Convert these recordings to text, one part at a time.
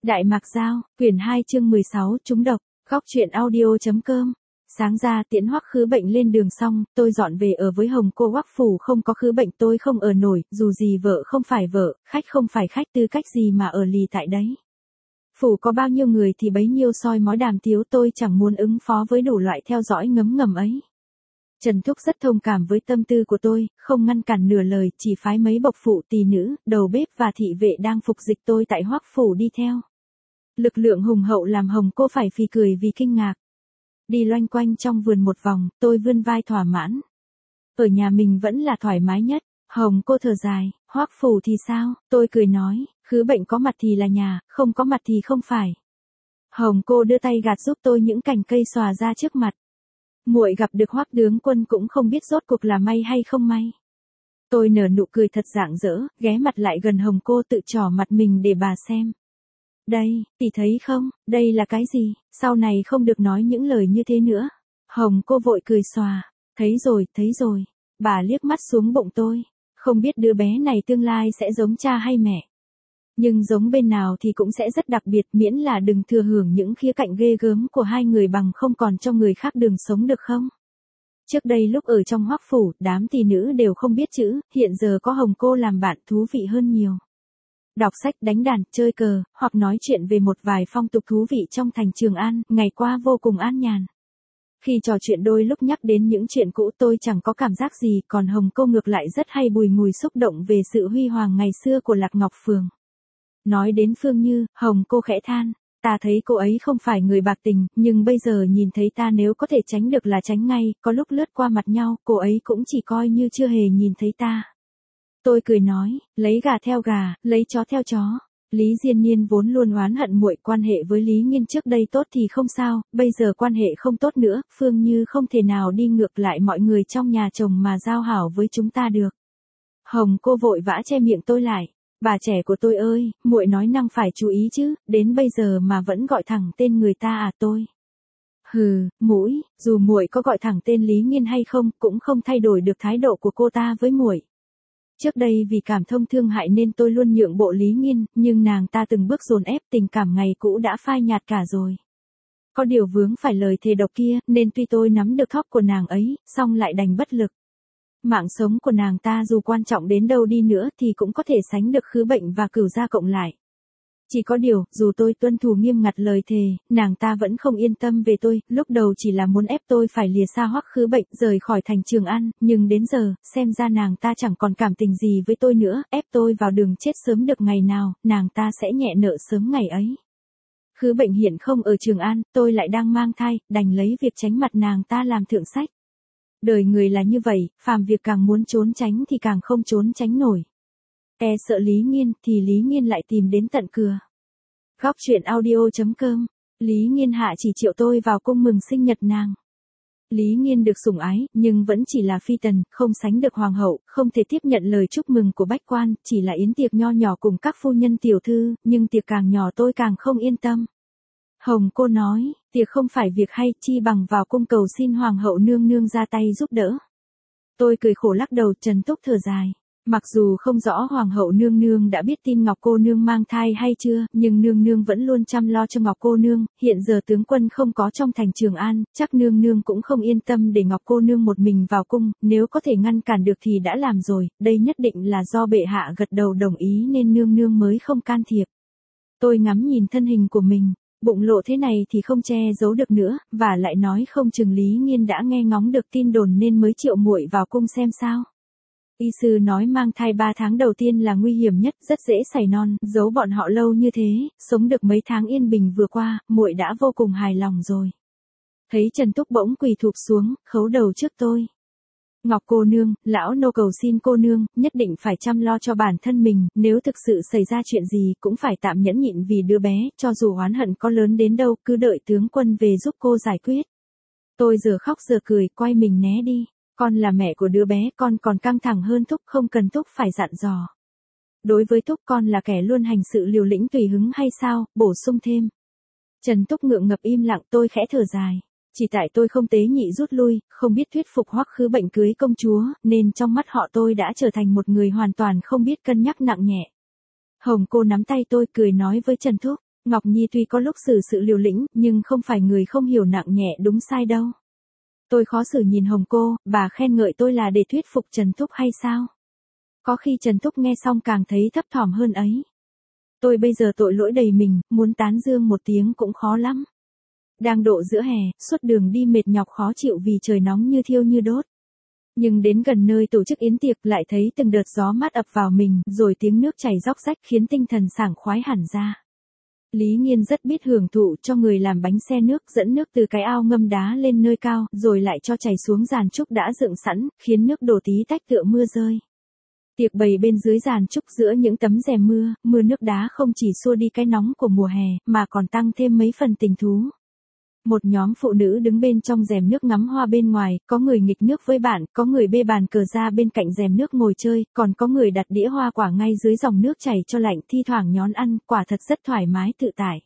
Đại Mạc Giao, quyển 2 chương 16 trúng độc, góc truyện audio.com. Sáng ra tiễn Hoắc Khứ Bệnh lên đường xong, tôi dọn về ở với Hồng cô. Hoắc phủ không có Khứ Bệnh tôi không ở nổi, dù gì vợ không phải vợ, khách không phải khách, tư cách gì mà ở lì tại đấy. Phủ có bao nhiêu người thì bấy nhiêu soi mói đàm tiếu, tôi chẳng muốn ứng phó với đủ loại theo dõi ngấm ngầm ấy. Trần Thúc rất thông cảm với tâm tư của tôi, không ngăn cản nửa lời, chỉ phái mấy bộc phụ tỳ nữ, đầu bếp và thị vệ đang phục dịch tôi tại Hoắc phủ đi theo. Lực lượng hùng hậu làm Hồng cô phải phì cười vì kinh ngạc. Đi loanh quanh trong vườn một vòng, tôi vươn vai thỏa mãn. Ở nhà mình vẫn là thoải mái nhất. Hồng cô thở dài, Hoắc phủ thì sao? Tôi cười nói, Khứ Bệnh có mặt thì là nhà, không có mặt thì không phải. Hồng cô đưa tay gạt giúp tôi những cành cây xòa ra trước mặt. Muội gặp được Hoắc tướng quân cũng không biết rốt cuộc là may hay không may. Tôi nở nụ cười thật rạng rỡ, ghé mặt lại gần Hồng cô tự trỏ mặt mình để bà xem. Đây, tỷ thấy không, đây là cái gì, sau này không được nói những lời như thế nữa. Hồng cô vội cười xòa, thấy rồi, bà liếc mắt xuống bụng tôi, không biết đứa bé này tương lai sẽ giống cha hay mẹ. Nhưng giống bên nào thì cũng sẽ rất đặc biệt, miễn là đừng thừa hưởng những khía cạnh ghê gớm của hai người bằng không còn cho người khác đường sống được không? Trước đây lúc ở trong Hoắc phủ, đám tỷ nữ đều không biết chữ, hiện giờ có Hồng cô làm bạn thú vị hơn nhiều. Đọc sách, đánh đàn, chơi cờ, hoặc nói chuyện về một vài phong tục thú vị trong thành Trường An, ngày qua vô cùng an nhàn. Khi trò chuyện đôi lúc nhắc đến những chuyện cũ tôi chẳng có cảm giác gì, còn Hồng cô ngược lại rất hay bùi ngùi xúc động về sự huy hoàng ngày xưa của Lạc Ngọc Phường. Nói đến Phương Như, Hồng cô khẽ than, ta thấy cô ấy không phải người bạc tình, nhưng bây giờ nhìn thấy ta nếu có thể tránh được là tránh ngay, có lúc lướt qua mặt nhau, cô ấy cũng chỉ coi như chưa hề nhìn thấy ta. Tôi cười nói, lấy gà theo gà, lấy chó theo chó. Lý Diên Niên vốn luôn oán hận muội, quan hệ với Lý Nghiên trước đây tốt thì không sao, bây giờ quan hệ không tốt nữa, Phương Như không thể nào đi ngược lại mọi người trong nhà chồng mà giao hảo với chúng ta được. Hồng cô vội vã che miệng tôi lại, bà trẻ của tôi ơi, muội nói năng phải chú ý chứ, đến bây giờ mà vẫn gọi thẳng tên người ta à tôi. Hừ, mũi, dù muội có gọi thẳng tên Lý Nghiên hay không, cũng không thay đổi được thái độ của cô ta với muội. Trước đây vì cảm thông thương hại nên tôi luôn nhượng bộ Lý Nghiên, nhưng nàng ta từng bước dồn ép, tình cảm ngày cũ đã phai nhạt cả rồi. Có điều vướng phải lời thề độc kia, nên tuy tôi nắm được thóp của nàng ấy, song lại đành bất lực. Mạng sống của nàng ta dù quan trọng đến đâu đi nữa thì cũng có thể sánh được Khứ Bệnh và Cửu gia cộng lại. Chỉ có điều, dù tôi tuân thủ nghiêm ngặt lời thề, nàng ta vẫn không yên tâm về tôi, lúc đầu chỉ là muốn ép tôi phải lìa xa Hoắc Khứ Bệnh, rời khỏi thành Trường An, nhưng đến giờ, xem ra nàng ta chẳng còn cảm tình gì với tôi nữa, ép tôi vào đường chết sớm được ngày nào, nàng ta sẽ nhẹ nợ sớm ngày ấy. Khứ Bệnh hiện không ở Trường An, tôi lại đang mang thai, đành lấy việc tránh mặt nàng ta làm thượng sách. Đời người là như vậy, phàm việc càng muốn trốn tránh thì càng không trốn tránh nổi. Sợ Lý Nghiên thì Lý Nghiên lại tìm đến tận cửa. Góc truyện audio.com. Lý Nghiên hạ chỉ triệu tôi vào cung mừng sinh nhật nàng. Lý Nghiên được sủng ái, nhưng vẫn chỉ là phi tần, không sánh được hoàng hậu, không thể tiếp nhận lời chúc mừng của bách quan, chỉ là yến tiệc nho nhỏ cùng các phu nhân tiểu thư, nhưng tiệc càng nhỏ tôi càng không yên tâm. Hồng cô nói, tiệc không phải việc hay, chi bằng vào cung cầu xin hoàng hậu nương nương ra tay giúp đỡ. Tôi cười khổ lắc đầu, Trần Túc thở dài. Mặc dù không rõ hoàng hậu nương nương đã biết tin Ngọc cô nương mang thai hay chưa, nhưng nương nương vẫn luôn chăm lo cho Ngọc cô nương, hiện giờ tướng quân không có trong thành Trường An, chắc nương nương cũng không yên tâm để Ngọc cô nương một mình vào cung, nếu có thể ngăn cản được thì đã làm rồi, đây nhất định là do bệ hạ gật đầu đồng ý nên nương nương mới không can thiệp. Tôi ngắm nhìn thân hình của mình, bụng lộ thế này thì không che giấu được nữa, và lại nói không chừng Lý Nghiên đã nghe ngóng được tin đồn nên mới triệu muội vào cung xem sao. Y sư nói mang thai 3 tháng đầu tiên là nguy hiểm nhất, rất dễ xảy non, giấu bọn họ lâu như thế, sống được mấy tháng yên bình vừa qua, muội đã vô cùng hài lòng rồi. Thấy Trần Túc bỗng quỳ thụp xuống, khấu đầu trước tôi. Ngọc cô nương, lão nô cầu xin cô nương, nhất định phải chăm lo cho bản thân mình, nếu thực sự xảy ra chuyện gì cũng phải tạm nhẫn nhịn vì đứa bé, cho dù oán hận có lớn đến đâu, cứ đợi tướng quân về giúp cô giải quyết. Tôi giờ khóc giờ cười, quay mình né đi. Con là mẹ của đứa bé, con còn căng thẳng hơn Thúc, không cần Thúc phải dặn dò. Đối với Thúc con là kẻ luôn hành sự liều lĩnh tùy hứng hay sao, bổ sung thêm. Trần Túc ngượng ngập im lặng, tôi khẽ thở dài. Chỉ tại tôi không tế nhị rút lui, không biết thuyết phục Hoắc Khứ Bệnh cưới công chúa, nên trong mắt họ tôi đã trở thành một người hoàn toàn không biết cân nhắc nặng nhẹ. Hồng cô nắm tay tôi cười nói với Trần Thúc, Ngọc Nhi tuy có lúc xử sự liều lĩnh, nhưng không phải người không hiểu nặng nhẹ đúng sai đâu. Tôi khó xử nhìn Hồng cô, bà khen ngợi tôi là để thuyết phục Trần Thúc hay sao? Có khi Trần Thúc nghe xong càng thấy thấp thỏm hơn ấy. Tôi bây giờ tội lỗi đầy mình, muốn tán dương một tiếng cũng khó lắm. Đang độ giữa hè, suốt đường đi mệt nhọc khó chịu vì trời nóng như thiêu như đốt. Nhưng đến gần nơi tổ chức yến tiệc lại thấy từng đợt gió mát ập vào mình, rồi tiếng nước chảy róc rách khiến tinh thần sảng khoái hẳn ra. Lý Nghiên rất biết hưởng thụ, cho người làm bánh xe nước dẫn nước từ cái ao ngâm đá lên nơi cao, rồi lại cho chảy xuống giàn trúc đã dựng sẵn, khiến nước đổ tí tách tựa mưa rơi. Tiệc bày bên dưới giàn trúc giữa những tấm rèm mưa, mưa nước đá không chỉ xua đi cái nóng của mùa hè, mà còn tăng thêm mấy phần tình thú. Một nhóm phụ nữ đứng bên trong rèm nước ngắm hoa bên ngoài, có người nghịch nước với bạn, có người bê bàn cờ ra bên cạnh rèm nước ngồi chơi, còn có người đặt đĩa hoa quả ngay dưới dòng nước chảy cho lạnh, thi thoảng nhón ăn, quả thật rất thoải mái tự tại.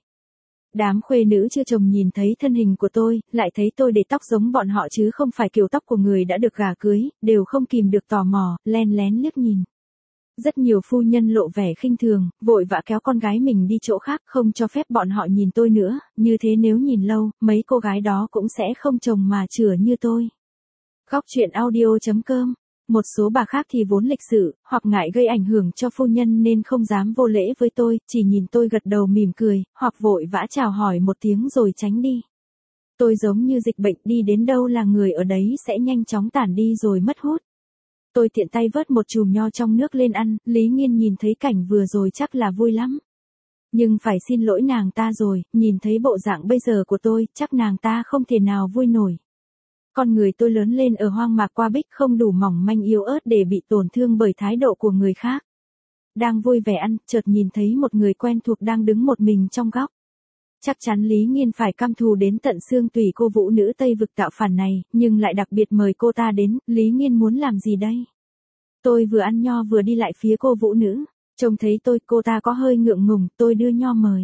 Đám khuê nữ chưa chồng nhìn thấy thân hình của tôi, lại thấy tôi để tóc giống bọn họ chứ không phải kiểu tóc của người đã được gả cưới, đều không kìm được tò mò, len lén liếc nhìn. Rất nhiều phu nhân lộ vẻ khinh thường, vội vã kéo con gái mình đi chỗ khác, không cho phép bọn họ nhìn tôi nữa, như thế nếu nhìn lâu, mấy cô gái đó cũng sẽ không chồng mà chửa như tôi. Góc truyện audio.com. Một số bà khác thì vốn lịch sự, hoặc ngại gây ảnh hưởng cho phu nhân nên không dám vô lễ với tôi, chỉ nhìn tôi gật đầu mỉm cười, hoặc vội vã chào hỏi một tiếng rồi tránh đi. Tôi giống như dịch bệnh, đi đến đâu là người ở đấy sẽ nhanh chóng tản đi rồi mất hút. Tôi tiện tay vớt một chùm nho trong nước lên ăn, Lý Nghiên nhìn thấy cảnh vừa rồi chắc là vui lắm. Nhưng phải xin lỗi nàng ta rồi, nhìn thấy bộ dạng bây giờ của tôi, chắc nàng ta không thể nào vui nổi. Con người tôi lớn lên ở hoang mạc qua bích, không đủ mỏng manh yếu ớt để bị tổn thương bởi thái độ của người khác. Đang vui vẻ ăn, chợt nhìn thấy một người quen thuộc đang đứng một mình trong góc. Chắc chắn Lý Nghiên phải căm thù đến tận xương tủy cô vũ nữ Tây vực tạo phản này, nhưng lại đặc biệt mời cô ta đến, Lý Nghiên muốn làm gì đây? Tôi vừa ăn nho vừa đi lại phía cô vũ nữ, trông thấy tôi, cô ta có hơi ngượng ngùng, tôi đưa nho mời.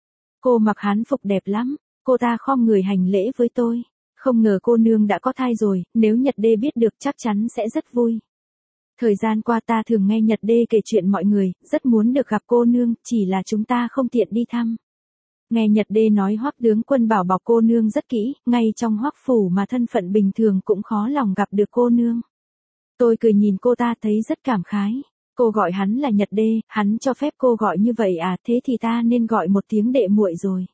Cô mặc hán phục đẹp lắm, cô ta khom người hành lễ với tôi. Không ngờ cô nương đã có thai rồi, nếu Nhật Đê biết được chắc chắn sẽ rất vui. Thời gian qua ta thường nghe Nhật Đê kể chuyện mọi người, rất muốn được gặp cô nương, chỉ là chúng ta không tiện đi thăm. Nghe Nhật Đê nói Hoắc tướng quân bảo bọc cô nương rất kỹ, ngay trong Hoắc phủ mà thân phận bình thường cũng khó lòng gặp được cô nương. Tôi cười nhìn cô ta thấy rất cảm khái. Cô gọi hắn là Nhật Đê, hắn cho phép cô gọi như vậy à, thế thì ta nên gọi một tiếng đệ muội rồi.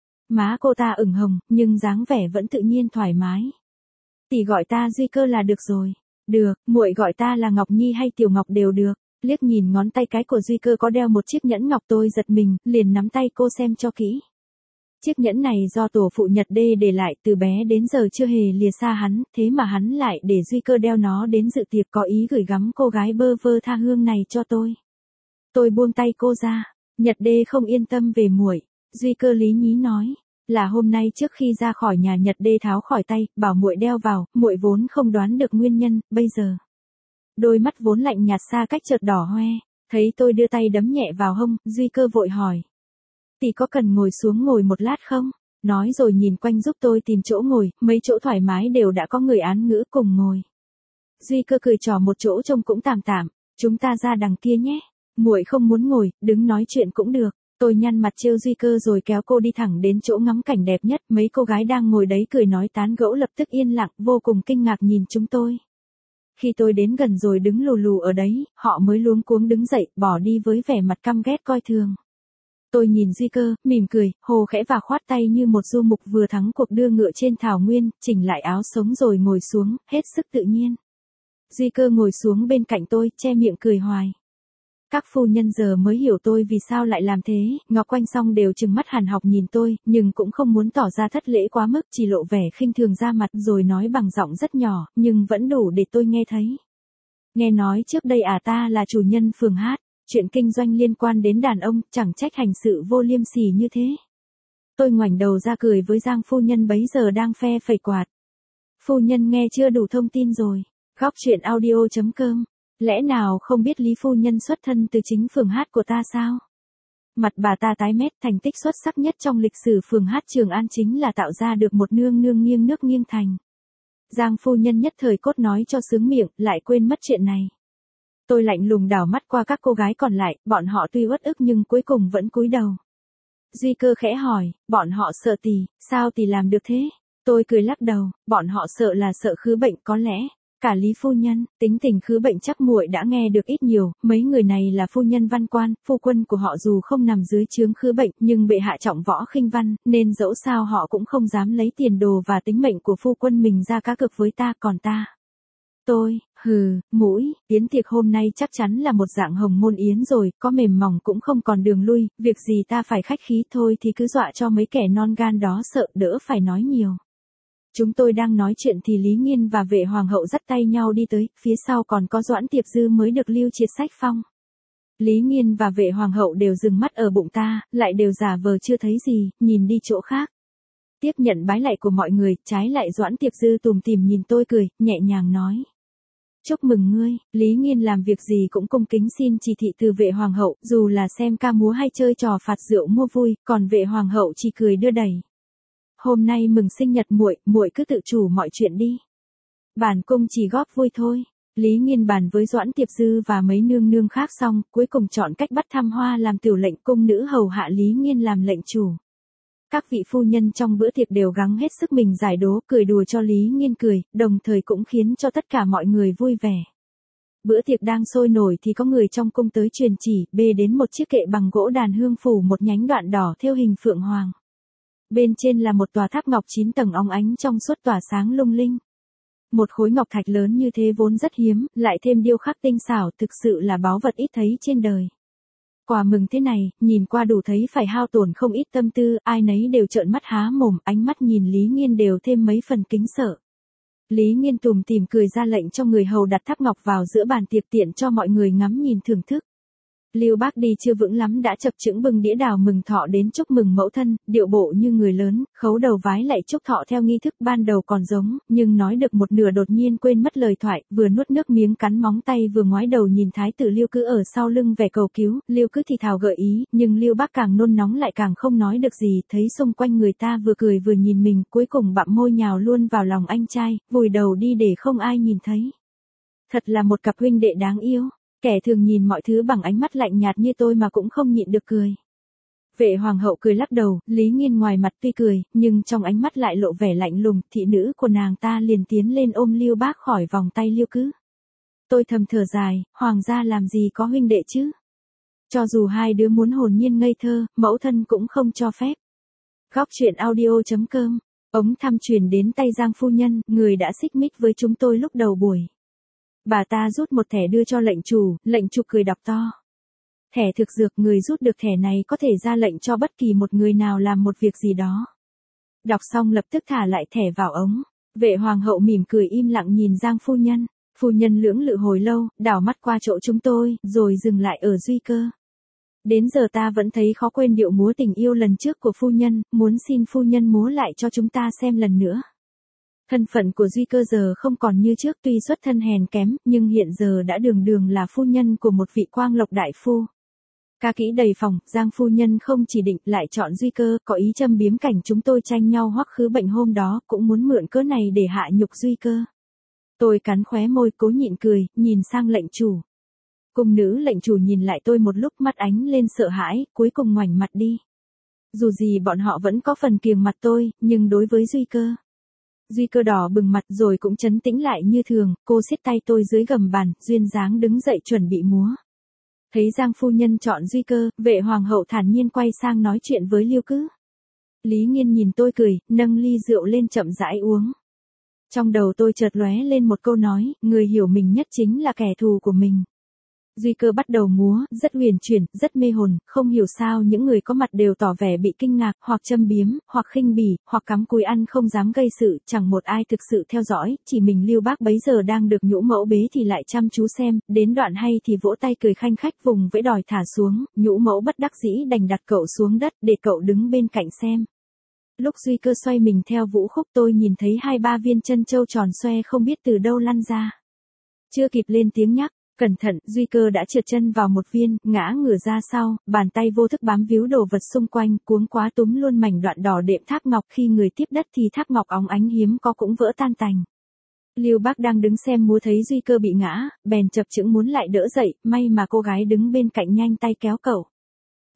Má cô ta ửng hồng, nhưng dáng vẻ vẫn tự nhiên thoải mái. Tỷ gọi ta Duy Cơ là được rồi. Được, muội gọi ta là Ngọc Nhi hay Tiểu Ngọc đều được. Liếc nhìn ngón tay cái của Duy Cơ có đeo một chiếc nhẫn ngọc, tôi giật mình, liền nắm tay cô xem cho kỹ. Chiếc nhẫn này do tổ phụ Nhật Đê để lại, từ bé đến giờ chưa hề lìa xa hắn, thế mà hắn lại để Duy Cơ đeo nó đến dự tiệc, có ý gửi gắm cô gái bơ vơ tha hương này cho tôi. Tôi buông tay cô ra. Nhật Đê không yên tâm về muội. Duy Cơ lý nhí nói, là hôm nay trước khi ra khỏi nhà Nhật Đê tháo khỏi tay, bảo muội đeo vào, muội vốn không đoán được nguyên nhân, bây giờ. Đôi mắt vốn lạnh nhạt xa cách chợt đỏ hoe, thấy tôi đưa tay đấm nhẹ vào hông, Duy Cơ vội hỏi. Tỷ có cần ngồi xuống ngồi một lát không? Nói rồi nhìn quanh giúp tôi tìm chỗ ngồi, mấy chỗ thoải mái đều đã có người án ngữ cùng ngồi. Duy Cơ cười trò một chỗ trông cũng tạm tạm, chúng ta ra đằng kia nhé. Muội không muốn ngồi, đứng nói chuyện cũng được. Tôi nhăn mặt trêu Duy Cơ rồi kéo cô đi thẳng đến chỗ ngắm cảnh đẹp nhất, mấy cô gái đang ngồi đấy cười nói tán gẫu lập tức yên lặng, vô cùng kinh ngạc nhìn chúng tôi. Khi tôi đến gần rồi đứng lù lù ở đấy, họ mới luống cuống đứng dậy, bỏ đi với vẻ mặt căm ghét coi thường. Tôi nhìn Duy Cơ, mỉm cười, hồ khẽ và khoát tay như một du mục vừa thắng cuộc đưa ngựa trên thảo nguyên, chỉnh lại áo sống rồi ngồi xuống, hết sức tự nhiên. Duy Cơ ngồi xuống bên cạnh tôi, che miệng cười hoài. Các phu nhân giờ mới hiểu tôi vì sao lại làm thế, ngó quanh xong đều trừng mắt hàn học nhìn tôi, nhưng cũng không muốn tỏ ra thất lễ quá mức, chỉ lộ vẻ khinh thường ra mặt rồi nói bằng giọng rất nhỏ, nhưng vẫn đủ để tôi nghe thấy. Nghe nói trước đây ta là chủ nhân phường hát, chuyện kinh doanh liên quan đến đàn ông, chẳng trách hành sự vô liêm sỉ như thế. Tôi ngoảnh đầu ra cười với Giang phu nhân bấy giờ đang phe phẩy quạt. Phu nhân nghe chưa đủ thông tin rồi. Góc truyện audio.com. Lẽ nào không biết Lý phu nhân xuất thân từ chính phường hát của ta sao? Mặt bà ta tái mét, thành tích xuất sắc nhất trong lịch sử phường hát Trường An chính là tạo ra được một nương nương nghiêng nước nghiêng thành. Giang phu nhân nhất thời cốt nói cho sướng miệng, lại quên mất chuyện này. Tôi lạnh lùng đảo mắt qua các cô gái còn lại, bọn họ tuy uất ức nhưng cuối cùng vẫn cúi đầu. Duy Cơ khẽ hỏi, bọn họ sợ tỷ, sao tỷ làm được thế? Tôi cười lắc đầu, bọn họ sợ là sợ khứ bệnh có lẽ. Cả Lý phu nhân, tính tình khứ bệnh chắc muội đã nghe được ít nhiều, mấy người này là phu nhân văn quan, phu quân của họ dù không nằm dưới chướng khứ bệnh, nhưng bệ hạ trọng võ khinh văn, nên dẫu sao họ cũng không dám lấy tiền đồ và tính mệnh của phu quân mình ra cá cược với ta, còn ta. Tôi, mũi, yến tiệc hôm nay chắc chắn là một dạng hồng môn yến rồi, có mềm mỏng cũng không còn đường lui, việc gì ta phải khách khí thôi thì cứ dọa cho mấy kẻ non gan đó sợ, đỡ phải nói nhiều. Chúng tôi đang nói chuyện thì Lý Nghiên và vệ hoàng hậu dắt tay nhau đi tới, phía sau còn có Doãn Tiệp Dư mới được lưu triệt sách phong. Lý Nghiên và vệ hoàng hậu đều dừng mắt ở bụng ta, lại đều giả vờ chưa thấy gì, nhìn đi chỗ khác. Tiếp nhận bái lạy của mọi người, trái lại Doãn Tiệp Dư tủm tỉm nhìn tôi cười, nhẹ nhàng nói. Chúc mừng ngươi, Lý Nghiên làm việc gì cũng cung kính xin chỉ thị từ vệ hoàng hậu, dù là xem ca múa hay chơi trò phạt rượu mua vui, còn vệ hoàng hậu chỉ cười đưa đẩy. Hôm nay mừng sinh nhật muội, muội cứ tự chủ mọi chuyện đi. Bản cung chỉ góp vui thôi. Lý Nghiên bàn với Doãn Tiệp Dư và mấy nương nương khác xong, cuối cùng chọn cách bắt Tham Hoa làm tiểu lệnh cung nữ hầu hạ Lý Nghiên làm lệnh chủ. Các vị phu nhân trong bữa tiệc đều gắng hết sức mình giải đố, cười đùa cho Lý Nghiên cười, đồng thời cũng khiến cho tất cả mọi người vui vẻ. Bữa tiệc đang sôi nổi thì có người trong cung tới truyền chỉ, bê đến một chiếc kệ bằng gỗ đàn hương phủ một nhánh đoạn đỏ thêu hình phượng hoàng. Bên trên là một tòa tháp ngọc 9 tầng óng ánh trong suốt tỏa sáng lung linh. Một khối ngọc thạch lớn như thế vốn rất hiếm, lại thêm điêu khắc tinh xảo, thực sự là báu vật ít thấy trên đời. Quà mừng thế này, nhìn qua đủ thấy phải hao tổn không ít tâm tư, ai nấy đều trợn mắt há mồm, ánh mắt nhìn Lý Nghiên đều thêm mấy phần kính sợ. Lý Nghiên tủm tỉm cười ra lệnh cho người hầu đặt tháp ngọc vào giữa bàn tiệc tiện cho mọi người ngắm nhìn thưởng thức. Lưu Bác đi chưa vững lắm đã chập chững bưng đĩa đào mừng thọ đến chúc mừng mẫu thân, điệu bộ như người lớn, khấu đầu vái lạy chúc thọ theo nghi thức ban đầu còn giống, nhưng nói được một nửa đột nhiên quên mất lời thoại, vừa nuốt nước miếng cắn móng tay vừa ngoái đầu nhìn thái tử Lưu Cứ ở sau lưng vẻ cầu cứu, Lưu Cứ thì thào gợi ý, nhưng Lưu Bác càng nôn nóng lại càng không nói được gì, thấy xung quanh người ta vừa cười vừa nhìn mình, cuối cùng bặm môi nhào luôn vào lòng anh trai, vùi đầu đi để không ai nhìn thấy. Thật là một cặp huynh đệ đáng yêu. Kẻ thường nhìn mọi thứ bằng ánh mắt lạnh nhạt như tôi mà cũng không nhịn được cười. Vệ hoàng hậu cười lắc đầu, Lý Nghiên ngoài mặt tuy cười, nhưng trong ánh mắt lại lộ vẻ lạnh lùng, thị nữ của nàng ta liền tiến lên ôm Lưu Bác khỏi vòng tay Lưu Cứ. Tôi thầm thở dài, hoàng gia làm gì có huynh đệ chứ? Cho dù hai đứa muốn hồn nhiên ngây thơ, mẫu thân cũng không cho phép. Góc truyện audio.com, ống thăm truyền đến tay Giang phu nhân, người đã xích mích với chúng tôi lúc đầu buổi. Bà ta rút một thẻ đưa cho lệnh chủ cười đọc to. Thẻ thực dược, người rút được thẻ này có thể ra lệnh cho bất kỳ một người nào làm một việc gì đó. Đọc xong lập tức thả lại thẻ vào ống. Vệ hoàng hậu mỉm cười im lặng nhìn Giang phu nhân. Phu nhân lưỡng lự hồi lâu, đảo mắt qua chỗ chúng tôi, rồi dừng lại ở Duy Cơ. Đến giờ ta vẫn thấy khó quên điệu múa tình yêu lần trước của phu nhân, muốn xin phu nhân múa lại cho chúng ta xem lần nữa. Thân phận của Duy Cơ giờ không còn như trước, tuy xuất thân hèn kém, nhưng hiện giờ đã đường đường là phu nhân của một vị quang lộc đại phu. Ca kỹ đầy phòng, Giang phu nhân không chỉ định lại chọn Duy Cơ, có ý châm biếm cảnh chúng tôi tranh nhau hoắc khứ bệnh hôm đó, cũng muốn mượn cớ này để hạ nhục Duy Cơ. Tôi cắn khóe môi cố nhịn cười, nhìn sang lệnh chủ. Cung nữ lệnh chủ nhìn lại tôi một lúc, mắt ánh lên sợ hãi, cuối cùng ngoảnh mặt đi. Dù gì bọn họ vẫn có phần kiêng mặt tôi, nhưng đối với Duy Cơ đỏ bừng mặt rồi cũng trấn tĩnh lại như thường, cô siết tay tôi dưới gầm bàn, duyên dáng đứng dậy chuẩn bị múa. Thấy Giang phu nhân chọn Duy Cơ, vệ hoàng hậu thản nhiên quay sang nói chuyện với Lưu Cứ. Lý Nghiên nhìn tôi cười, nâng ly rượu lên chậm rãi uống. Trong đầu tôi chợt lóe lên một câu nói, người hiểu mình nhất chính là kẻ thù của mình. Duy Cơ bắt đầu múa, rất huyền chuyển, rất mê hồn, không hiểu sao những người có mặt đều tỏ vẻ bị kinh ngạc, hoặc châm biếm, hoặc khinh bỉ, hoặc cắm cúi ăn không dám gây sự, chẳng một ai thực sự theo dõi, chỉ mình Lưu Bác bấy giờ đang được nhũ mẫu bế thì lại chăm chú xem, đến đoạn hay thì vỗ tay cười khanh khách vùng vẫy đòi thả xuống, nhũ mẫu bất đắc dĩ đành đặt cậu xuống đất để cậu đứng bên cạnh xem. Lúc Duy Cơ xoay mình theo vũ khúc tôi nhìn thấy 2-3 viên chân châu tròn xoe không biết từ đâu lăn ra. Chưa kịp lên tiếng nhắc. Cẩn thận, Duy Cơ đã trượt chân vào một viên, ngã ngửa ra sau, bàn tay vô thức bám víu đồ vật xung quanh, cuống quá túm luôn mảnh đoạn đỏ đệm tháp ngọc, khi người tiếp đất thì tháp ngọc óng ánh hiếm có cũng vỡ tan tành. Lưu Bác đang đứng xem múa thấy Duy Cơ bị ngã, bèn chập chững muốn lại đỡ dậy, may mà cô gái đứng bên cạnh nhanh tay kéo cậu.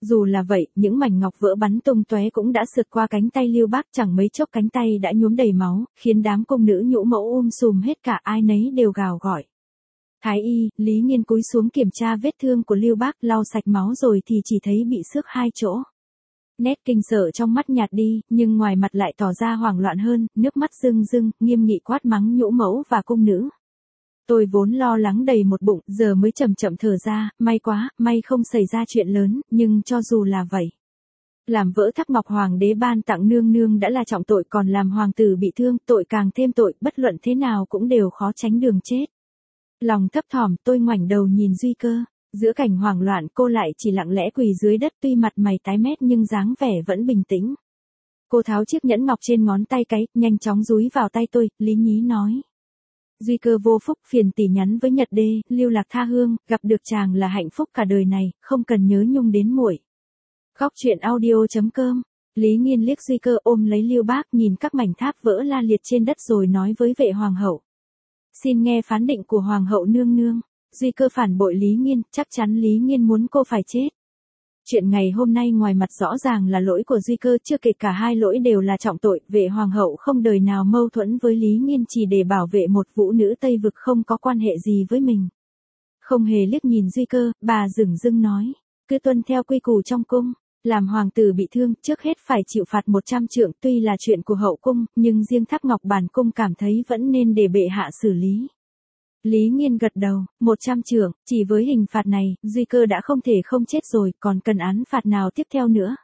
Dù là vậy, những mảnh ngọc vỡ bắn tung tóe cũng đã sượt qua cánh tay Lưu Bác, chẳng mấy chốc cánh tay đã nhuốm đầy máu, khiến đám cung nữ nhũ mẫu sùm hết cả, ai nấy đều gào gọi. Thái y, Lý Nghiên cúi xuống kiểm tra vết thương của Lưu Bác, lau sạch máu rồi thì chỉ thấy bị xước 2 chỗ. Nét kinh sợ trong mắt nhạt đi, nhưng ngoài mặt lại tỏ ra hoảng loạn hơn, nước mắt rưng rưng, nghiêm nghị quát mắng nhũ mẫu và cung nữ. Tôi vốn lo lắng đầy một bụng, giờ mới chậm chậm thở ra, may quá, may không xảy ra chuyện lớn, nhưng cho dù là vậy. Làm vỡ tháp ngọc hoàng đế ban tặng nương nương đã là trọng tội, còn làm hoàng tử bị thương, tội càng thêm tội, bất luận thế nào cũng đều khó tránh đường chết. Lòng thấp thỏm, tôi ngoảnh đầu nhìn Duy Cơ. Giữa cảnh hoảng loạn, cô lại chỉ lặng lẽ quỳ dưới đất, tuy mặt mày tái mét nhưng dáng vẻ vẫn bình tĩnh. Cô tháo chiếc nhẫn ngọc trên ngón tay cái, nhanh chóng dúi vào tay tôi, lý nhí nói. Duy Cơ vô phúc, phiền tỷ nhắn với Nhật Đê, lưu lạc tha hương, gặp được chàng là hạnh phúc cả đời này, không cần nhớ nhung đến muội. Khóc chuyện audio.com. Lý Nghiên liếc Duy Cơ, ôm lấy Lưu Bác, nhìn các mảnh tháp vỡ la liệt trên đất rồi nói với vệ hoàng hậu. Xin nghe phán định của hoàng hậu nương nương. Duy Cơ phản bội Lý Nghiên, chắc chắn Lý Nghiên muốn cô phải chết. Chuyện ngày hôm nay ngoài mặt rõ ràng là lỗi của Duy Cơ, chưa kể cả hai lỗi đều là trọng tội, vệ hoàng hậu không đời nào mâu thuẫn với Lý Nghiên chỉ để bảo vệ một vũ nữ Tây Vực không có quan hệ gì với mình. Không hề liếc nhìn Duy Cơ, bà dửng dưng nói, cứ tuân theo quy củ trong cung, làm hoàng tử bị thương, trước hết phải chịu phạt 100 trượng, tuy là chuyện của hậu cung, nhưng riêng tháp ngọc bản cung cảm thấy vẫn nên để bệ hạ xử lý. Lý Nghiên gật đầu, 100 trượng, chỉ với hình phạt này, Duy Cơ đã không thể không chết rồi, còn cần án phạt nào tiếp theo nữa.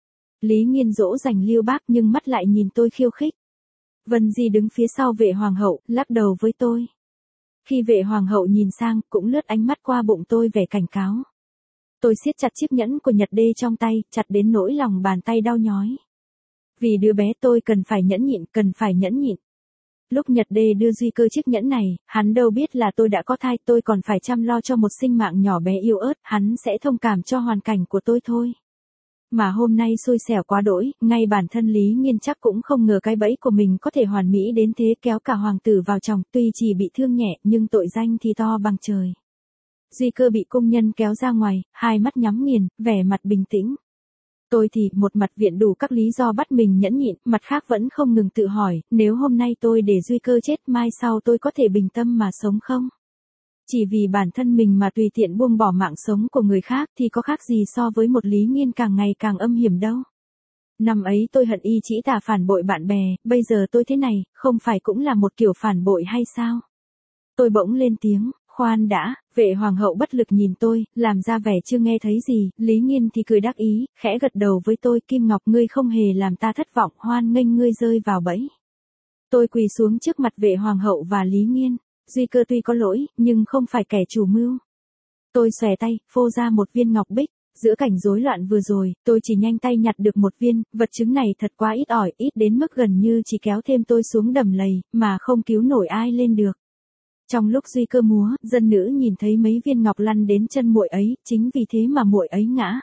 Lý Nghiên dỗ dành Lưu Bác nhưng mắt lại nhìn tôi khiêu khích. Vân Di đứng phía sau vệ hoàng hậu, lắc đầu với tôi. Khi vệ hoàng hậu nhìn sang, cũng lướt ánh mắt qua bụng tôi vẻ cảnh cáo. Tôi siết chặt chiếc nhẫn của Nhật Đê trong tay, chặt đến nỗi lòng bàn tay đau nhói. Vì đứa bé tôi cần phải nhẫn nhịn. Lúc Nhật Đê đưa Duy Cơ chiếc nhẫn này, hắn đâu biết là tôi đã có thai, tôi còn phải chăm lo cho một sinh mạng nhỏ bé yếu ớt, hắn sẽ thông cảm cho hoàn cảnh của tôi thôi. Mà hôm nay xui xẻo quá đỗi, ngay bản thân Lý Nghiên chắc cũng không ngờ cái bẫy của mình có thể hoàn mỹ đến thế, kéo cả hoàng tử vào chồng, tuy chỉ bị thương nhẹ, nhưng tội danh thì to bằng trời. Duy Cơ bị cung nhân kéo ra ngoài, hai mắt nhắm nghiền, vẻ mặt bình tĩnh. Tôi thì một mặt viện đủ các lý do bắt mình nhẫn nhịn, mặt khác vẫn không ngừng tự hỏi, nếu hôm nay tôi để Duy Cơ chết, mai sau tôi có thể bình tâm mà sống không? Chỉ vì bản thân mình mà tùy tiện buông bỏ mạng sống của người khác thì có khác gì so với một Lý Nghiên càng ngày càng âm hiểm đâu. Năm ấy tôi hận y chỉ tà phản bội bạn bè, bây giờ tôi thế này, không phải cũng là một kiểu phản bội hay sao? Tôi bỗng lên tiếng. Khoan đã, vệ hoàng hậu bất lực nhìn tôi, làm ra vẻ chưa nghe thấy gì, Lý Nghiên thì cười đắc ý, khẽ gật đầu với tôi, Kim Ngọc ngươi không hề làm ta thất vọng, hoan nghênh ngươi rơi vào bẫy. Tôi quỳ xuống trước mặt vệ hoàng hậu và Lý Nghiên, Duy Cơ tuy có lỗi, nhưng không phải kẻ chủ mưu. Tôi xòe tay, phô ra một viên ngọc bích, giữa cảnh rối loạn vừa rồi, tôi chỉ nhanh tay nhặt được một viên, vật chứng này thật quá ít ỏi, ít đến mức gần như chỉ kéo thêm tôi xuống đầm lầy, mà không cứu nổi ai lên được. Trong lúc Duy Cơ múa, dân nữ nhìn thấy mấy viên ngọc lăn đến chân muội ấy, chính vì thế mà muội ấy ngã.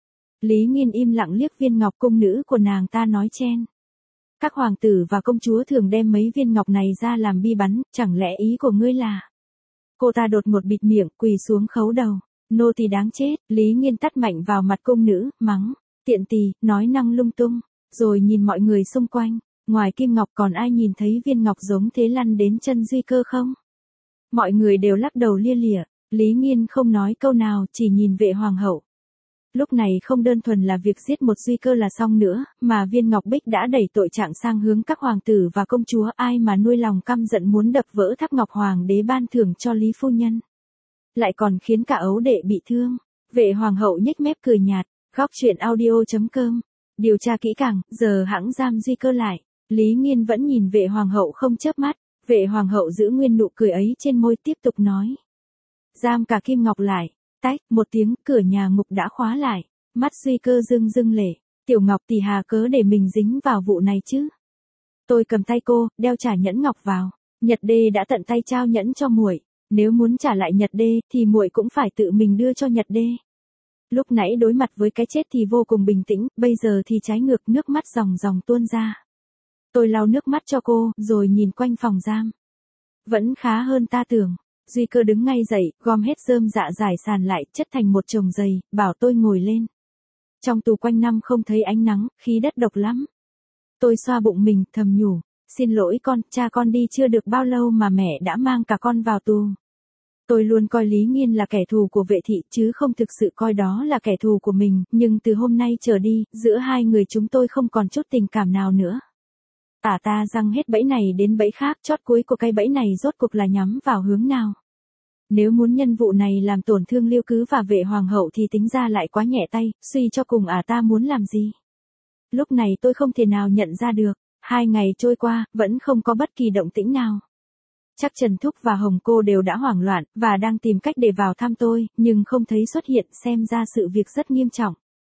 Lý Nghiên im lặng liếc viên ngọc, cung nữ của nàng ta nói chen. Các hoàng tử và công chúa thường đem mấy viên ngọc này ra làm bi bắn, chẳng lẽ ý của ngươi là... Cô ta đột ngột bịt miệng, quỳ xuống khấu đầu. Nô tỳ đáng chết, Lý Nghiên tát mạnh vào mặt cung nữ, mắng. Tiện tỳ, nói năng lung tung, rồi nhìn mọi người xung quanh. Ngoài Kim Ngọc còn ai nhìn thấy viên ngọc giống thế lăn đến chân Duy Cơ không? Mọi người đều lắc đầu lia lịa, Lý Nghiên không nói câu nào, chỉ nhìn vệ hoàng hậu. Lúc này không đơn thuần là việc giết một Duy Cơ là xong nữa, mà viên ngọc bích đã đẩy tội trạng sang hướng các hoàng tử và công chúa, ai mà nuôi lòng căm giận muốn đập vỡ tháp ngọc hoàng đế ban thưởng cho Lý phu nhân. Lại còn khiến cả ấu đệ bị thương. Vệ hoàng hậu nhếch mép cười nhạt, khóc chuyện audio.com. Điều tra kỹ càng, giờ hãng giam Duy Cơ lại. Lý Nghiên vẫn nhìn vệ hoàng hậu không chớp mắt. Vệ hoàng hậu giữ nguyên nụ cười ấy trên môi, tiếp tục nói. Giam cả Kim Ngọc lại. Tách, một tiếng, cửa nhà ngục đã khóa lại. Mắt Duy Cơ rưng rưng lệ. Tiểu Ngọc tỷ hà cớ để mình dính vào vụ này chứ. Tôi cầm tay cô, đeo trả nhẫn ngọc vào. Nhật Đê đã tận tay trao nhẫn cho muội. Nếu muốn trả lại Nhật Đê thì muội cũng phải tự mình đưa cho Nhật Đê. Lúc nãy đối mặt với cái chết thì vô cùng bình tĩnh, bây giờ thì trái ngược, nước mắt ròng ròng tuôn ra. Tôi lau nước mắt cho cô, rồi nhìn quanh phòng giam. Vẫn khá hơn ta tưởng. Duy Cơ đứng ngay dậy, gom hết rơm dạ rải sàn lại, chất thành một chồng giày, bảo tôi ngồi lên. Trong tù quanh năm không thấy ánh nắng, khí đất độc lắm. Tôi xoa bụng mình, thầm nhủ. Xin lỗi con, cha con đi chưa được bao lâu mà mẹ đã mang cả con vào tù. Tôi luôn coi Lý Nghiên là kẻ thù của Vệ Thị chứ không thực sự coi đó là kẻ thù của mình, nhưng từ hôm nay trở đi, giữa hai người chúng tôi không còn chút tình cảm nào nữa. Ta răng hết bẫy này đến bẫy khác, chót cuối của cái bẫy này rốt cuộc là nhắm vào hướng nào. Nếu muốn nhân vụ này làm tổn thương Liêu Cứ và Vệ Hoàng hậu thì tính ra lại quá nhẹ tay, suy cho cùng ta muốn làm gì. Lúc này tôi không thể nào nhận ra được, 2 ngày trôi qua, vẫn không có bất kỳ động tĩnh nào. Chắc Trần Thúc và Hồng Cô đều đã hoảng loạn, và đang tìm cách để vào thăm tôi, nhưng không thấy xuất hiện, xem ra sự việc rất nghiêm trọng.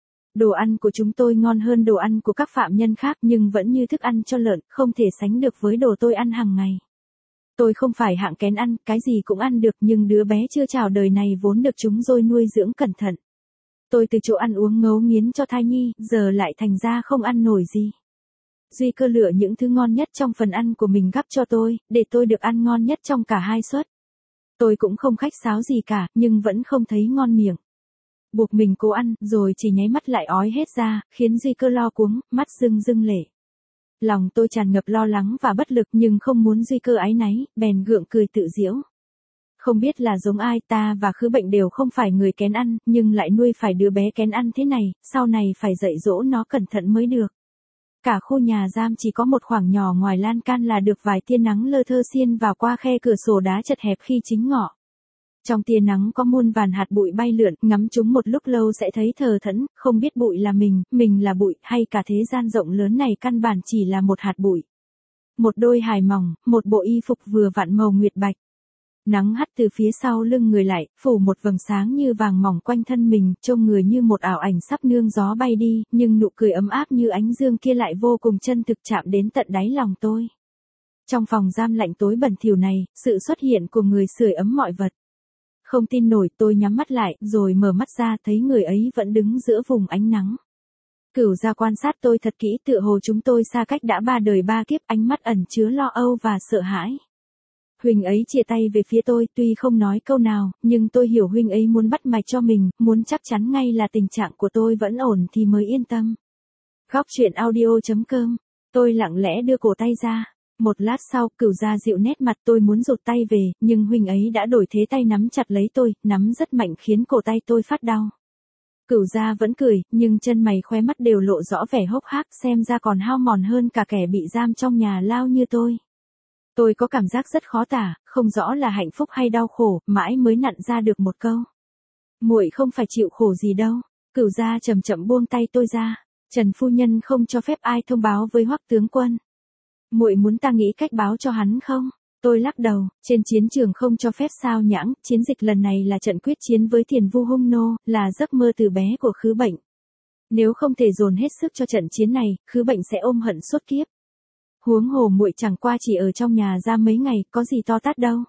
Đồ ăn của chúng tôi ngon hơn đồ ăn của các phạm nhân khác nhưng vẫn như thức ăn cho lợn, không thể sánh được với đồ tôi ăn hàng ngày. Tôi không phải hạng kén ăn, cái gì cũng ăn được nhưng đứa bé chưa chào đời này vốn được chúng tôi nuôi dưỡng cẩn thận. Tôi từ chỗ ăn uống ngấu nghiến cho thai nhi, giờ lại thành ra không ăn nổi gì. Duy Cơ lựa những thứ ngon nhất trong phần ăn của mình gắp cho tôi, để tôi được ăn ngon nhất trong cả 2 suất. Tôi cũng không khách sáo gì cả, nhưng vẫn không thấy ngon miệng. Buộc mình cố ăn, rồi chỉ nháy mắt lại ói hết ra, khiến Duy Cơ lo cuống, mắt rưng rưng lệ. Lòng tôi tràn ngập lo lắng và bất lực nhưng không muốn Duy Cơ áy náy, bèn gượng cười tự giễu. Không biết là giống ai, ta và Khứ Bệnh đều không phải người kén ăn, nhưng lại nuôi phải đứa bé kén ăn thế này, sau này phải dạy dỗ nó cẩn thận mới được. Cả khu nhà giam chỉ có một khoảng nhỏ ngoài lan can là được vài tia nắng lơ thơ xiên vào qua khe cửa sổ đá chật hẹp khi chính ngọ. Trong tia nắng có muôn vàn hạt bụi bay lượn, ngắm chúng một lúc lâu sẽ thấy thờ thẫn, không biết bụi là mình là bụi, hay cả thế gian rộng lớn này căn bản chỉ là một hạt bụi. Một đôi hài mỏng, một bộ y phục vừa vặn màu nguyệt bạch. Nắng hắt từ phía sau lưng người lại, phủ một vầng sáng như vàng mỏng quanh thân mình, trông người như một ảo ảnh sắp nương gió bay đi, nhưng nụ cười ấm áp như ánh dương kia lại vô cùng chân thực chạm đến tận đáy lòng tôi. Trong phòng giam lạnh tối bẩn thỉu này, sự xuất hiện của người sưởi ấm mọi vật. Không tin nổi, tôi nhắm mắt lại, rồi mở mắt ra thấy người ấy vẫn đứng giữa vùng ánh nắng. Cửu Gia quan sát tôi thật kỹ, tựa hồ chúng tôi xa cách đã 3 đời 3 kiếp, ánh mắt ẩn chứa lo âu và sợ hãi. Huynh ấy chìa tay về phía tôi, tuy không nói câu nào, nhưng tôi hiểu huynh ấy muốn bắt mạch cho mình, muốn chắc chắn ngay là tình trạng của tôi vẫn ổn thì mới yên tâm. Góc truyện audio.com. Tôi lặng lẽ đưa cổ tay ra. Một lát sau, Cửu Gia dịu nét mặt, tôi muốn rụt tay về, nhưng huynh ấy đã đổi thế tay nắm chặt lấy tôi, nắm rất mạnh khiến cổ tay tôi phát đau. Cửu Gia vẫn cười, nhưng chân mày khóe mắt đều lộ rõ vẻ hốc hác, xem ra còn hao mòn hơn cả kẻ bị giam trong nhà lao như tôi. Tôi có cảm giác rất khó tả, không rõ là hạnh phúc hay đau khổ, mãi mới nặn ra được một câu. Muội không phải chịu khổ gì đâu. Cửu Gia chậm chậm buông tay tôi ra. Trần phu nhân không cho phép ai thông báo với Hoắc tướng quân. Muội muốn ta nghĩ cách báo cho hắn không? Tôi lắc đầu, trên chiến trường không cho phép sao nhãng, chiến dịch lần này là trận quyết chiến với Thiền Vu hung nô, là giấc mơ từ bé của Khứ Bệnh. Nếu không thể dồn hết sức cho trận chiến này, Khứ Bệnh sẽ ôm hận suốt kiếp. Huống hồ muội chẳng qua chỉ ở trong nhà ra mấy ngày, có gì to tát đâu.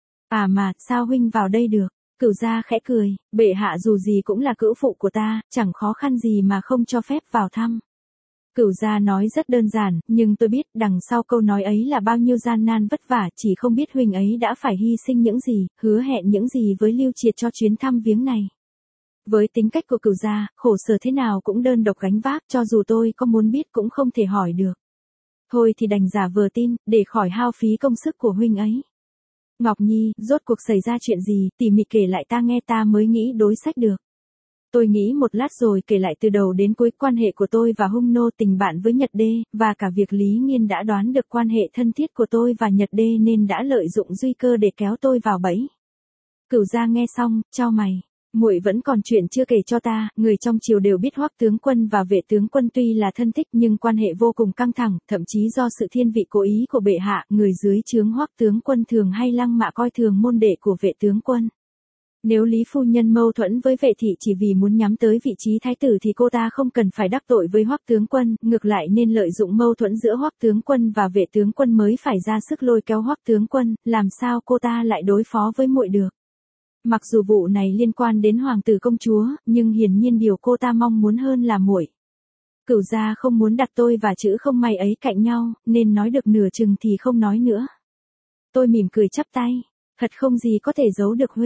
Mà, sao huynh vào đây được? Cửu Gia khẽ cười, bệ hạ dù gì cũng là cữu phụ của ta, chẳng khó khăn gì mà không cho phép vào thăm. Cửu Gia nói rất đơn giản, nhưng tôi biết đằng sau câu nói ấy là bao nhiêu gian nan vất vả, chỉ không biết huynh ấy đã phải hy sinh những gì, hứa hẹn những gì với Lưu Triệt cho chuyến thăm viếng này. Với tính cách của Cửu Gia, khổ sở thế nào cũng đơn độc gánh vác, cho dù tôi có muốn biết cũng không thể hỏi được. Thôi thì đành giả vờ tin, để khỏi hao phí công sức của huynh ấy. Ngọc Nhi, rốt cuộc xảy ra chuyện gì, tỉ mỉ kể lại ta nghe, ta mới nghĩ đối sách được. Tôi nghĩ một lát rồi kể lại từ đầu đến cuối quan hệ của tôi và hung nô, tình bạn với Nhật Đê, và cả việc Lý Nghiên đã đoán được quan hệ thân thiết của tôi và Nhật Đê nên đã lợi dụng Duy Cơ để kéo tôi vào bẫy. Cửu Gia nghe xong, chau mày. Muội vẫn còn chuyện chưa kể cho ta, người trong triều đều biết Hoắc tướng quân và Vệ tướng quân tuy là thân thích nhưng quan hệ vô cùng căng thẳng, thậm chí do sự thiên vị cố ý của bệ hạ, người dưới trướng Hoắc tướng quân thường hay lăng mạ coi thường môn đệ của Vệ tướng quân. Nếu Lý phu nhân mâu thuẫn với Vệ thị chỉ vì muốn nhắm tới vị trí thái tử thì cô ta không cần phải đắc tội với Hoắc tướng quân, ngược lại nên lợi dụng mâu thuẫn giữa Hoắc tướng quân và Vệ tướng quân mới phải ra sức lôi kéo Hoắc tướng quân, làm sao cô ta lại đối phó với muội được. Mặc dù vụ này liên quan đến hoàng tử công chúa, nhưng hiển nhiên điều cô ta mong muốn hơn là muội. Cửu Gia không muốn đặt tôi và chữ không may ấy cạnh nhau, nên nói được nửa chừng thì không nói nữa. Tôi mỉm cười chắp tay, thật không gì có thể giấu được huynh.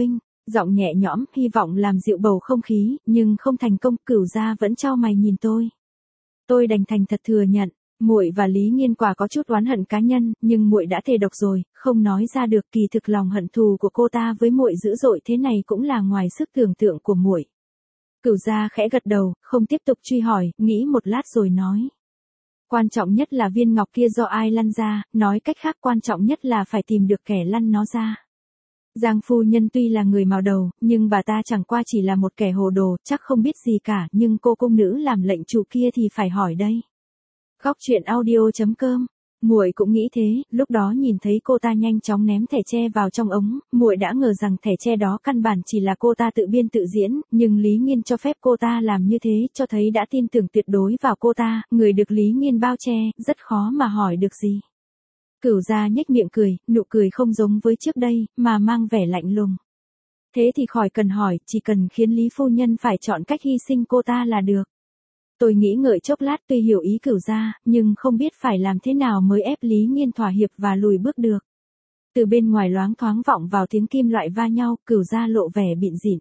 Giọng nhẹ nhõm, hy vọng làm dịu bầu không khí, nhưng không thành công, Cửu Gia vẫn chau mày nhìn tôi. Tôi đành thành thật thừa nhận, muội và Lý Nghiên quả có chút oán hận cá nhân, nhưng muội đã thề độc rồi, không nói ra được, kỳ thực lòng hận thù của cô ta với muội dữ dội thế này cũng là ngoài sức tưởng tượng của muội. Cửu Gia khẽ gật đầu, không tiếp tục truy hỏi, nghĩ một lát rồi nói. Quan trọng nhất là viên ngọc kia do ai lăn ra, nói cách khác quan trọng nhất là phải tìm được kẻ lăn nó ra. Giang phu nhân tuy là người mào đầu, nhưng bà ta chẳng qua chỉ là một kẻ hồ đồ, chắc không biết gì cả, nhưng cô cung nữ làm lệnh chủ kia thì phải hỏi đây. Góc truyện audio.com. Muội cũng nghĩ thế, lúc đó nhìn thấy cô ta nhanh chóng ném thẻ tre vào trong ống, muội đã ngờ rằng thẻ tre đó căn bản chỉ là cô ta tự biên tự diễn, nhưng Lý Nghiên cho phép cô ta làm như thế, cho thấy đã tin tưởng tuyệt đối vào cô ta, người được Lý Nghiên bao che, rất khó mà hỏi được gì. Cửu Gia nhếch miệng cười, nụ cười không giống với trước đây, mà mang vẻ lạnh lùng. Thế thì khỏi cần hỏi, chỉ cần khiến Lý phu nhân phải chọn cách hy sinh cô ta là được. Tôi nghĩ ngợi chốc lát, tuy hiểu ý Cửu Gia, nhưng không biết phải làm thế nào mới ép Lý Nghiên thỏa hiệp và lùi bước được. Từ bên ngoài loáng thoáng vọng vào tiếng kim loại va nhau, Cửu Gia lộ vẻ bịn rỉn.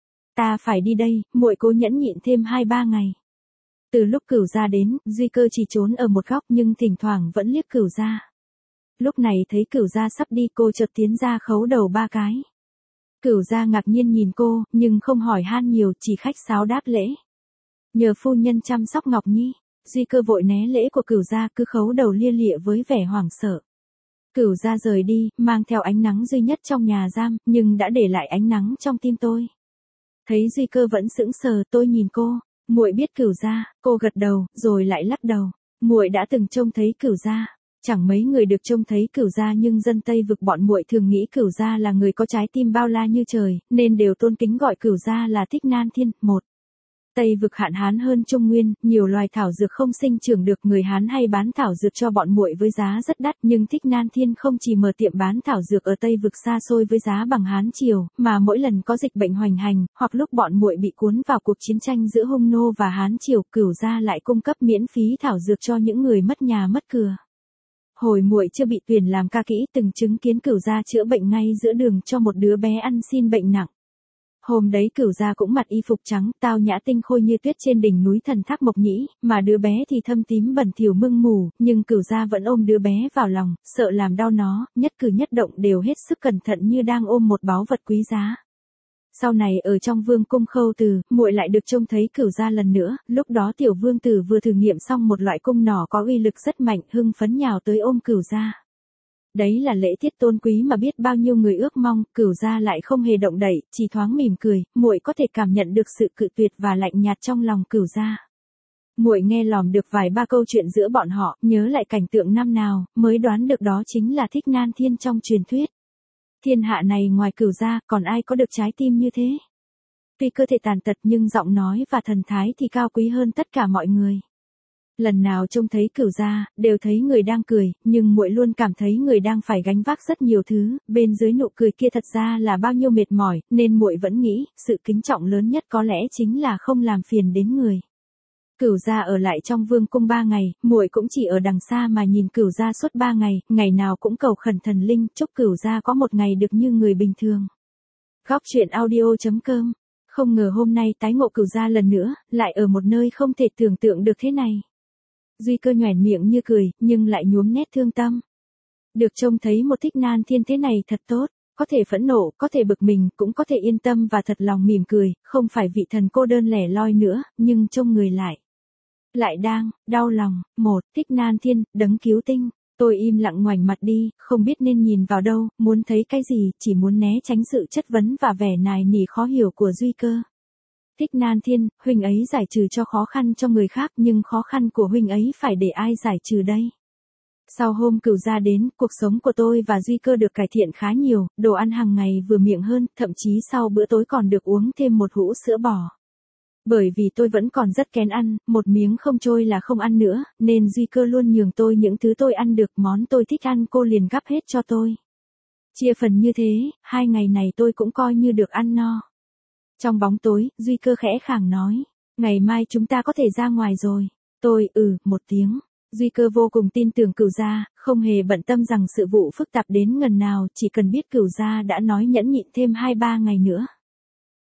Ta phải đi đây, muội cố nhẫn nhịn thêm 2-3 ngày. Từ lúc Cửu Gia đến, Duy Cơ chỉ trốn ở một góc nhưng thỉnh thoảng vẫn liếc Cửu Gia. Lúc này thấy Cửu Gia sắp đi, cô chợt tiến ra khấu đầu 3 cái. Cửu Gia ngạc nhiên nhìn cô, nhưng không hỏi han nhiều, chỉ khách sáo đáp lễ. Nhờ phu nhân chăm sóc Ngọc Nhi. Duy Cơ vội né lễ của Cửu Gia, cứ khấu đầu lia lịa với vẻ hoảng sợ. Cửu Gia rời đi, mang theo ánh nắng duy nhất trong nhà giam, nhưng đã để lại ánh nắng trong tim tôi. Thấy Duy Cơ vẫn sững sờ, tôi nhìn cô. Muội biết Cửu Gia? Cô gật đầu, rồi lại lắc đầu. Muội đã từng trông thấy Cửu Gia. Chẳng mấy người được trông thấy Cửu Gia, nhưng dân Tây Vực bọn muội thường nghĩ Cửu Gia là người có trái tim bao la như trời, nên đều tôn kính gọi Cửu Gia là Thích Nan Thiên. Một, Tây Vực hạn hán hơn Trung Nguyên, nhiều loài thảo dược không sinh trưởng được, người Hán hay bán thảo dược cho bọn muội với giá rất đắt, nhưng Thích Nan Thiên không chỉ mở tiệm bán thảo dược ở Tây Vực xa xôi với giá bằng Hán Triều, mà mỗi lần có dịch bệnh hoành hành, hoặc lúc bọn muội bị cuốn vào cuộc chiến tranh giữa Hung nô và Hán Triều, Cửu Gia lại cung cấp miễn phí thảo dược cho những người mất nhà mất cửa. Hồi muội chưa bị tuyển làm ca kỹ, từng chứng kiến Cửu Gia chữa bệnh ngay giữa đường cho một đứa bé ăn xin bệnh nặng. Hôm đấy Cửu Gia cũng mặc y phục trắng, tao nhã tinh khôi như tuyết trên đỉnh núi thần Thác Mộc Nhĩ, mà đứa bé thì thâm tím bẩn thỉu mưng mù, nhưng Cửu Gia vẫn ôm đứa bé vào lòng, sợ làm đau nó, nhất cử nhất động đều hết sức cẩn thận như đang ôm một báu vật quý giá. Sau này ở trong Vương cung Khâu Từ, muội lại được trông thấy Cửu Gia lần nữa, lúc đó tiểu vương tử vừa thử nghiệm xong một loại cung nỏ có uy lực rất mạnh, hưng phấn nhào tới ôm Cửu Gia. Đấy là lễ tiết tôn quý mà biết bao nhiêu người ước mong, Cửu Gia lại không hề động đậy, chỉ thoáng mỉm cười, muội có thể cảm nhận được sự cự tuyệt và lạnh nhạt trong lòng Cửu Gia. Muội nghe lòm được vài ba câu chuyện giữa bọn họ, nhớ lại cảnh tượng năm nào, mới đoán được đó chính là Thích Nan Thiên trong truyền thuyết. Thiên hạ này ngoài Cửu Gia, còn ai có được trái tim như thế? Tuy cơ thể tàn tật nhưng giọng nói và thần thái thì cao quý hơn tất cả mọi người. Lần nào trông thấy Cửu Gia, đều thấy người đang cười, nhưng muội luôn cảm thấy người đang phải gánh vác rất nhiều thứ, bên dưới nụ cười kia thật ra là bao nhiêu mệt mỏi, nên muội vẫn nghĩ, sự kính trọng lớn nhất có lẽ chính là không làm phiền đến người. Cửu Gia ở lại trong vương cung 3 ngày, muội cũng chỉ ở đằng xa mà nhìn Cửu Gia suốt 3 ngày, ngày nào cũng cầu khẩn thần linh, chúc Cửu Gia có một ngày được như người bình thường. Góc truyện audio.com. Không ngờ hôm nay tái ngộ Cửu Gia lần nữa, lại ở một nơi không thể tưởng tượng được thế này. Duy Cơ nhoẻn miệng như cười, nhưng lại nhuốm nét thương tâm. Được trông thấy một Thích Nan Thiên thế này thật tốt, có thể phẫn nộ, có thể bực mình, cũng có thể yên tâm và thật lòng mỉm cười, không phải vị thần cô đơn lẻ loi nữa, nhưng trông người lại đang đau lòng. Một, Thích Nan Thiên, đấng cứu tinh. Tôi im lặng ngoảnh mặt đi, không biết nên nhìn vào đâu, muốn thấy cái gì, chỉ muốn né tránh sự chất vấn và vẻ nài nỉ khó hiểu của Duy Cơ. Thích Nan Thiên, huynh ấy giải trừ cho khó khăn cho người khác, nhưng khó khăn của huynh ấy phải để ai giải trừ đây? Sau hôm Cửu Gia đến, cuộc sống của tôi và Duy Cơ được cải thiện khá nhiều, đồ ăn hàng ngày vừa miệng hơn, thậm chí sau bữa tối còn được uống thêm một hũ sữa bò. Bởi vì tôi vẫn còn rất kén ăn, một miếng không trôi là không ăn nữa, nên Duy Cơ luôn nhường tôi những thứ tôi ăn được, món tôi thích ăn cô liền gắp hết cho tôi. Chia phần như thế, 2 ngày này tôi cũng coi như được ăn no. Trong bóng tối, Duy Cơ khẽ khàng nói, ngày mai chúng ta có thể ra ngoài rồi. Tôi, một tiếng. Duy Cơ vô cùng tin tưởng Cửu Gia, không hề bận tâm rằng sự vụ phức tạp đến ngần nào, chỉ cần biết Cửu Gia đã nói nhẫn nhịn thêm 2-3 ngày nữa.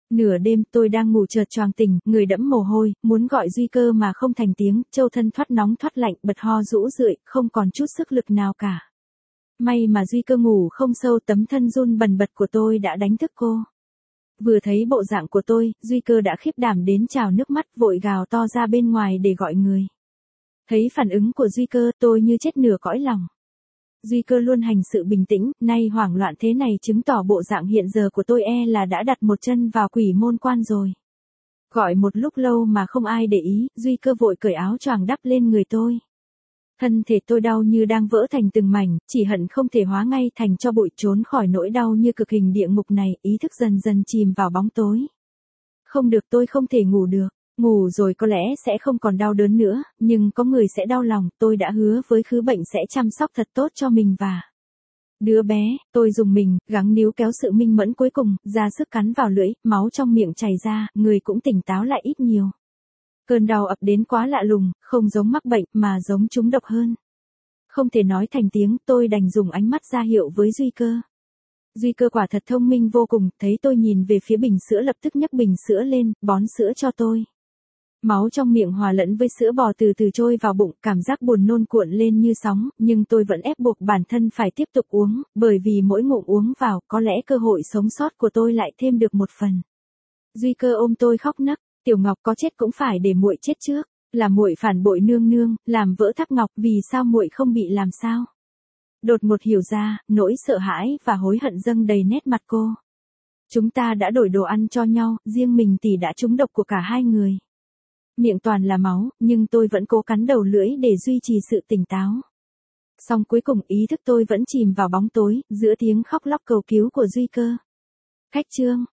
Nửa đêm tôi đang ngủ chợt choàng tỉnh, người đẫm mồ hôi, muốn gọi Duy Cơ mà không thành tiếng, châu thân thoát nóng thoát lạnh, bật ho rũ rượi, không còn chút sức lực nào cả. May mà Duy Cơ ngủ không sâu, tấm thân run bần bật của tôi đã đánh thức cô. Vừa thấy bộ dạng của tôi, Duy Cơ đã khiếp đảm đến trào nước mắt, vội gào to ra bên ngoài để gọi người. Thấy phản ứng của Duy Cơ, tôi như chết nửa cõi lòng. Duy Cơ luôn hành sự bình tĩnh, nay hoảng loạn thế này chứng tỏ bộ dạng hiện giờ của tôi là đã đặt một chân vào quỷ môn quan rồi. Gọi một lúc lâu mà không ai để ý, Duy Cơ vội cởi áo choàng đắp lên người tôi. Thân thể tôi đau như đang vỡ thành từng mảnh, chỉ hận không thể hóa ngay thành tro bụi trốn khỏi nỗi đau như cực hình địa ngục này, ý thức dần dần chìm vào bóng tối. Không được, tôi không thể ngủ được. Ngủ rồi có lẽ sẽ không còn đau đớn nữa, nhưng có người sẽ đau lòng, tôi đã hứa với khứ bệnh sẽ chăm sóc thật tốt cho mình và đứa bé. Tôi dùng mình, gắng níu kéo sự minh mẫn cuối cùng, ra sức cắn vào lưỡi, máu trong miệng chảy ra, người cũng tỉnh táo lại ít nhiều. Cơn đau ập đến quá lạ lùng, không giống mắc bệnh mà giống trúng độc hơn. Không thể nói thành tiếng, tôi đành dùng ánh mắt ra hiệu với Duy Cơ. Duy Cơ quả thật thông minh vô cùng, thấy tôi nhìn về phía bình sữa lập tức nhấc bình sữa lên, bón sữa cho tôi. Máu trong miệng hòa lẫn với sữa bò từ từ trôi vào bụng, cảm giác buồn nôn cuộn lên như sóng, nhưng tôi vẫn ép buộc bản thân phải tiếp tục uống, bởi vì mỗi ngụm uống vào, có lẽ cơ hội sống sót của tôi lại thêm được một phần. Duy Cơ ôm tôi khóc nấc, Tiểu Ngọc có chết cũng phải để muội chết trước, là muội phản bội nương nương, làm vỡ tháp ngọc, vì sao muội không bị làm sao? Đột ngột hiểu ra, nỗi sợ hãi và hối hận dâng đầy nét mặt cô. Chúng ta đã đổi đồ ăn cho nhau, riêng mình tỷ đã trúng độc của cả hai người. Miệng toàn là máu, nhưng tôi vẫn cố cắn đầu lưỡi để duy trì sự tỉnh táo. Song cuối cùng ý thức tôi vẫn chìm vào bóng tối, giữa tiếng khóc lóc cầu cứu của Duy Cơ. Khách chương.